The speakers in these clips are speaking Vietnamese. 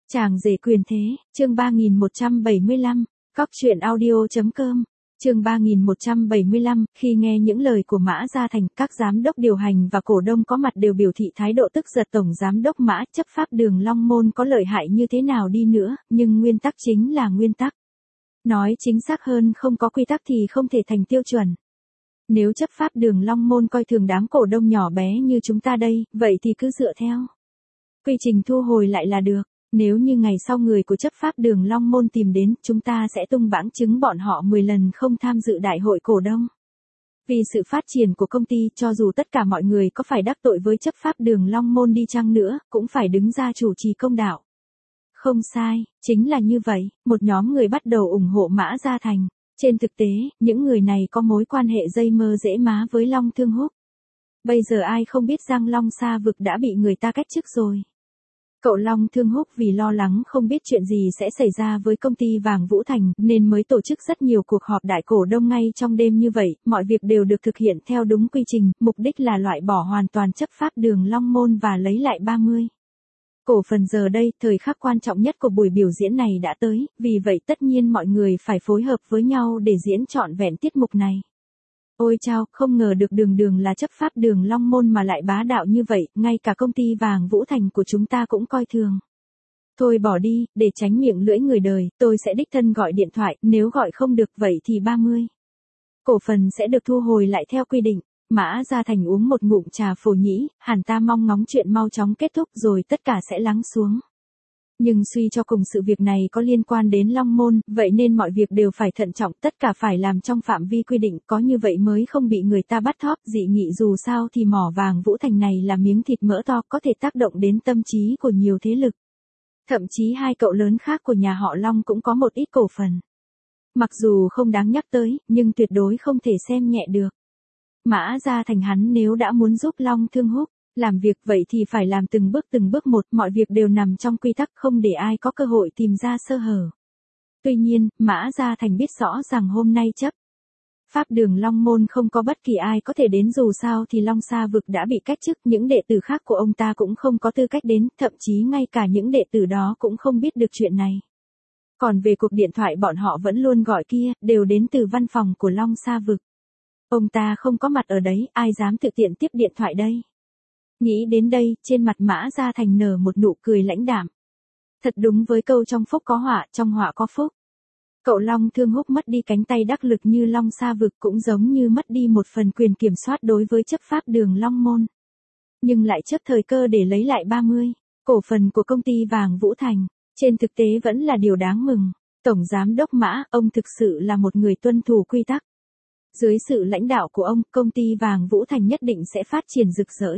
Chàng rể quyền thế, chương 3175, Cóc truyện audio.com, chương 3175, khi nghe những lời của Mã Gia Thành, các giám đốc điều hành và cổ đông có mặt đều biểu thị thái độ tức giận. Tổng giám đốc Mã, chấp pháp Đường Long Môn có lợi hại như thế nào đi nữa, nhưng nguyên tắc chính là nguyên tắc. Nói chính xác hơn, không có quy tắc thì không thể thành tiêu chuẩn. Nếu chấp pháp Đường Long Môn coi thường đám cổ đông nhỏ bé như chúng ta đây, vậy thì cứ dựa theo quy trình thu hồi lại là được. Nếu như ngày sau người của chấp pháp Đường Long Môn tìm đến, chúng ta sẽ tung bảng chứng bọn họ 10 lần không tham dự đại hội cổ đông. Vì sự phát triển của công ty, cho dù tất cả mọi người có phải đắc tội với chấp pháp Đường Long Môn đi chăng nữa, cũng phải đứng ra chủ trì công đạo. Không sai, chính là như vậy, một nhóm người bắt đầu ủng hộ Mã Gia Thành. Trên thực tế, những người này có mối quan hệ dây mơ rễ má với Long Thương Húc. Bây giờ ai không biết rằng Long Sa Vực đã bị người ta cách chức rồi. Cậu Long Thương Húc vì lo lắng không biết chuyện gì sẽ xảy ra với công ty vàng Vũ Thành nên mới tổ chức rất nhiều cuộc họp đại cổ đông ngay trong đêm như vậy, mọi việc đều được thực hiện theo đúng quy trình, mục đích là loại bỏ hoàn toàn chấp pháp Đường Long Môn và lấy lại 30 cổ phần. Giờ đây, thời khắc quan trọng nhất của buổi biểu diễn này đã tới, vì vậy tất nhiên mọi người phải phối hợp với nhau để diễn trọn vẹn tiết mục này. Ôi chao, không ngờ được Đường là chấp pháp Đường Long Môn mà lại bá đạo như vậy, ngay cả công ty vàng Vũ Thành của chúng ta cũng coi thường. Thôi bỏ đi, để tránh miệng lưỡi người đời, tôi sẽ đích thân gọi điện thoại, nếu gọi không được vậy thì 30 cổ phần sẽ được thu hồi lại theo quy định. Mã Gia Thành uống một ngụm trà phổ nhĩ, hẳn ta mong ngóng chuyện mau chóng kết thúc rồi tất cả sẽ lắng xuống. Nhưng suy cho cùng sự việc này có liên quan đến Long Môn, vậy nên mọi việc đều phải thận trọng, tất cả phải làm trong phạm vi quy định, có như vậy mới không bị người ta bắt thóp. Dị nghị dù sao thì mỏ vàng Vũ Thành này là miếng thịt mỡ to, có thể tác động đến tâm trí của nhiều thế lực. Thậm chí hai cậu lớn khác của nhà họ Long cũng có một ít cổ phần. Mặc dù không đáng nhắc tới, nhưng tuyệt đối không thể xem nhẹ được. Mã Gia Thành hắn nếu đã muốn giúp Long Thương Húc làm việc vậy thì phải làm từng bước một, mọi việc đều nằm trong quy tắc, không để ai có cơ hội tìm ra sơ hở. Tuy nhiên, Mã Gia Thành biết rõ rằng hôm nay chấp pháp Đường Long Môn không có bất kỳ ai có thể đến, dù sao thì Long Sa Vực đã bị cách chức, những đệ tử khác của ông ta cũng không có tư cách đến, thậm chí ngay cả những đệ tử đó cũng không biết được chuyện này. Còn về cuộc điện thoại bọn họ vẫn luôn gọi kia, đều đến từ văn phòng của Long Sa Vực. Ông ta không có mặt ở đấy, ai dám tự tiện tiếp điện thoại đây. Nghĩ đến đây, trên mặt Mã Gia Thành nở một nụ cười lãnh đạm. Thật đúng với câu trong phúc có họa, trong họa có phúc. Cậu Long Thương Húc mất đi cánh tay đắc lực như Long Sa Vực cũng giống như mất đi một phần quyền kiểm soát đối với chấp pháp Đường Long Môn. Nhưng lại chấp thời cơ để lấy lại 30 cổ phần của công ty vàng Vũ Thành. Trên thực tế vẫn là điều đáng mừng. Tổng giám đốc Mã, ông thực sự là một người tuân thủ quy tắc. Dưới sự lãnh đạo của ông, công ty vàng Vũ Thành nhất định sẽ phát triển rực rỡ.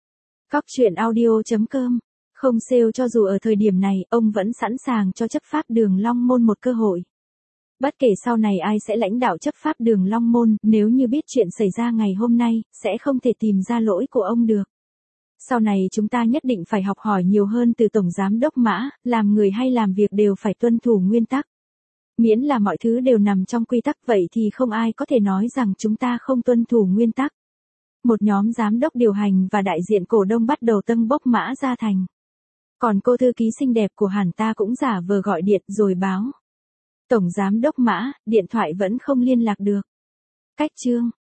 Cóc truyện audio.com, không sale. Cho dù ở thời điểm này, ông vẫn sẵn sàng cho chấp pháp Đường Long Môn một cơ hội. Bất kể sau này ai sẽ lãnh đạo chấp pháp Đường Long Môn, nếu như biết chuyện xảy ra ngày hôm nay, sẽ không thể tìm ra lỗi của ông được. Sau này chúng ta nhất định phải học hỏi nhiều hơn từ Tổng Giám đốc Mã, làm người hay làm việc đều phải tuân thủ nguyên tắc. Miễn là mọi thứ đều nằm trong quy tắc vậy thì không ai có thể nói rằng chúng ta không tuân thủ nguyên tắc. Một nhóm giám đốc điều hành và đại diện cổ đông bắt đầu tâng bốc Mã Gia Thành. Còn cô thư ký xinh đẹp của hẳn ta cũng giả vờ gọi điện rồi báo. Tổng giám đốc Mã, điện thoại vẫn không liên lạc được. Cách chương.